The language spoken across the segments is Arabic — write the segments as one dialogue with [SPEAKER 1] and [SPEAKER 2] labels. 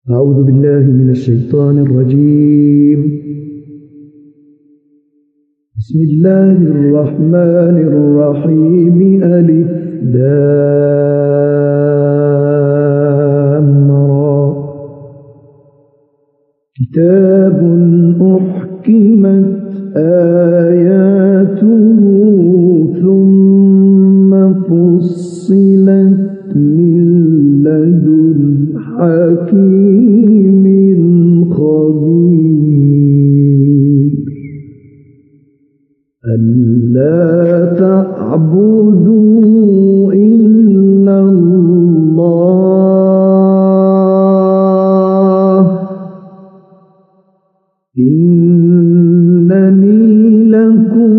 [SPEAKER 1] أعوذ بالله من الشيطان الرجيم. بسم الله الرحمن الرحيم. ألف لام را. كتاب أحكمت آياته ثم فصلت من لدن حكيم خبير. ألا تعبدوا إلا الله إنني لكم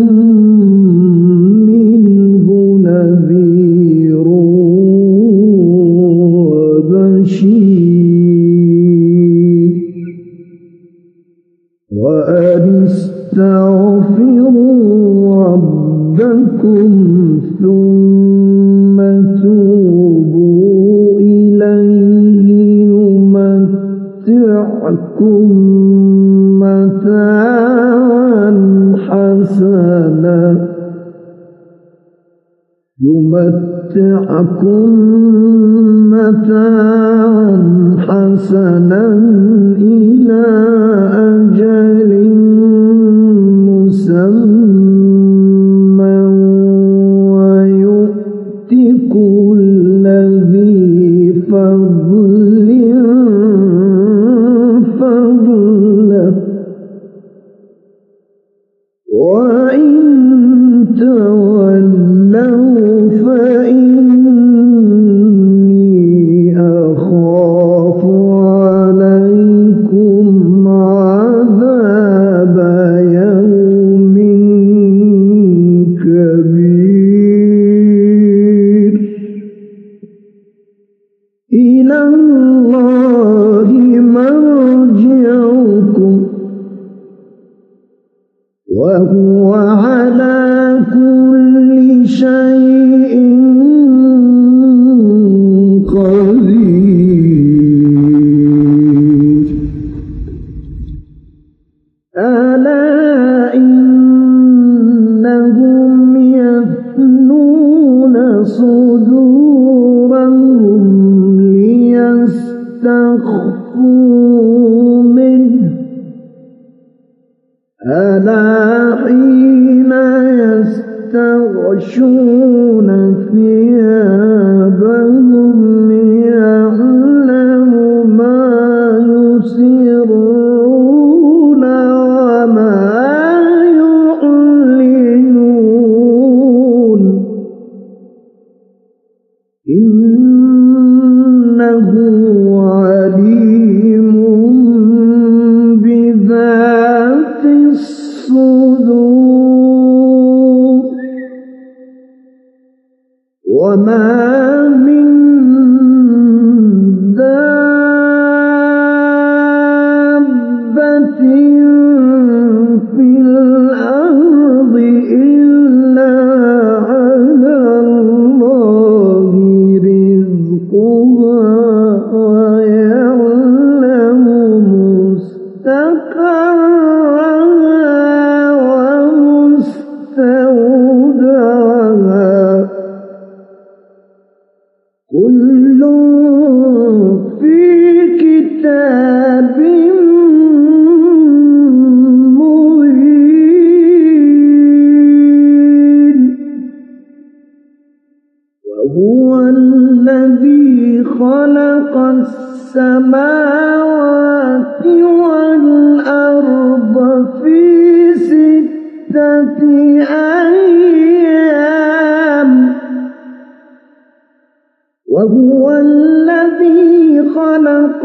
[SPEAKER 1] منه نذير وبشير. وأن استغفروا ربكم ثم توبوا إليه يمتعكم متاعا حسنا إلى أجل مسمى ويؤت كل ذي فضل فضله. وإن تولوا فإني أخاف عليكم عذاب يوم كبير. إلى الله مرجعكم وهو على كل شيء قدير. ألا إنهم يثنون صدورهم ليستخفوا منه. ألا حين يستغشون ثيابهم يعلم ما يسرون وما يعلنون إنه عليم بذات الصدور. وما من دابة في الأرض إلا على الله رزقها ويعلم مستقرها ومستودعها كل في كتاب مبين. وهو الذي خلق السماوات والأرض في 6 أيام. وهو الذي خلق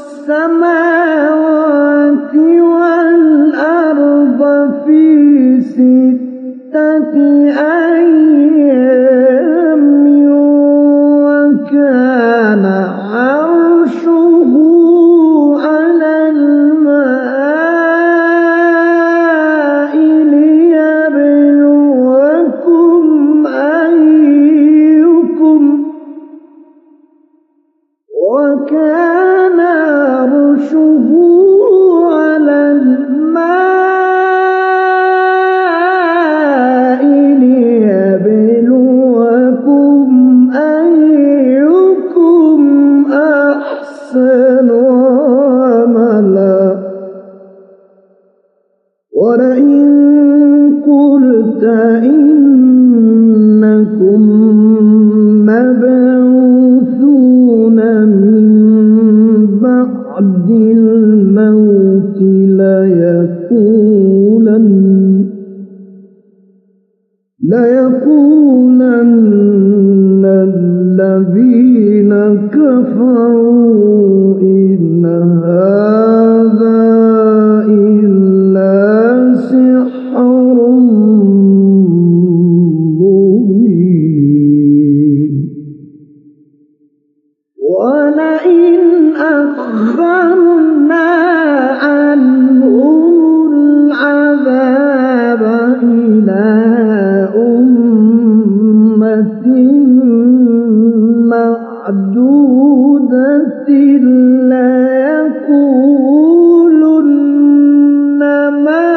[SPEAKER 1] السماوات والأرض في 6 أيام وكان عرشه على الماء ليبلوكم أيكم وكان
[SPEAKER 2] أحسن عملا ولئن قلت إنكم مبعوثون من بعد الموت ليقولن الذين كفروا إن هذا إلا سحر مبين ولئن أخرنا عنهم العذاب إلى أمة معدودة ليقولن ما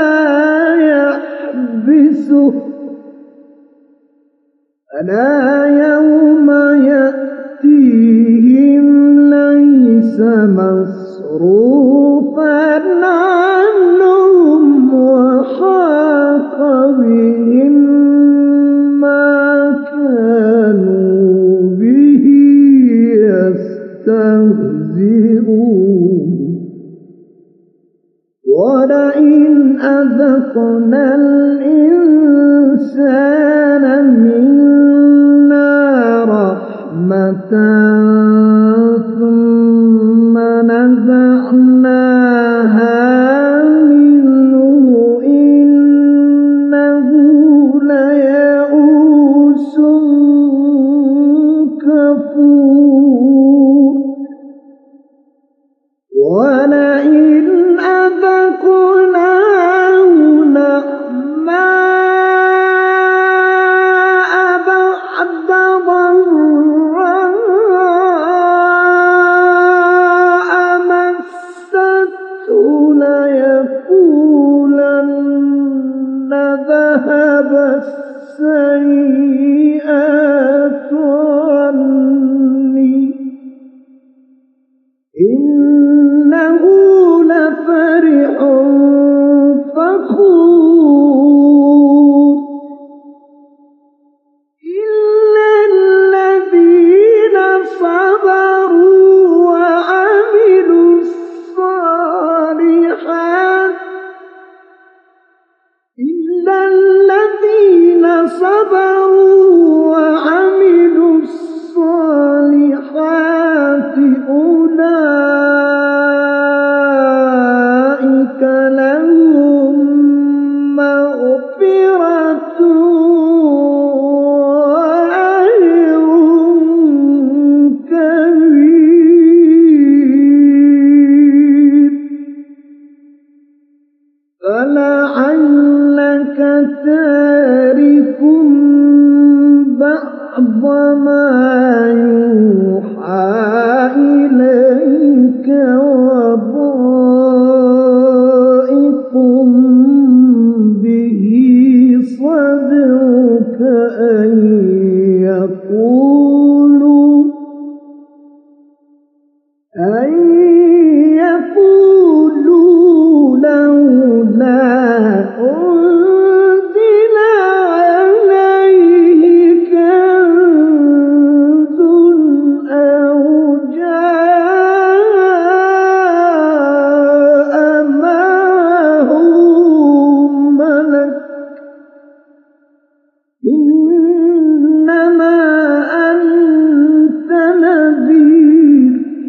[SPEAKER 2] يحبسه ألا يوم يأتيهم ليس مصروفا عنهم وحاق بهم ما كانوا به يستهزئون ولئن أذقنا الإنسان منا رحمة ثم نزعناها منه إنه ليئوس كفور ولئن أذقناه نعماء بعد ضراء مسته ليقولن ذهب السيئات عني إنه لفرح فخور إلا الذين صبروا وعملوا الصالحات إلا الذين صبروا وعملوا الصالحات أولئك لهم مغفرة وأجر كبير فلعلك تارك بعض ما يوحى إليك وضائق به صدرك أن يقولوا لولا أنزل عليه كنز أو جاء معه ملك إنما أنت نذير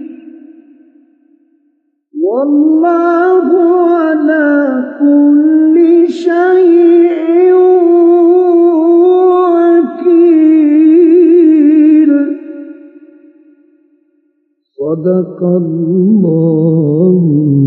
[SPEAKER 2] والله على كل شيء وكيل صدق الله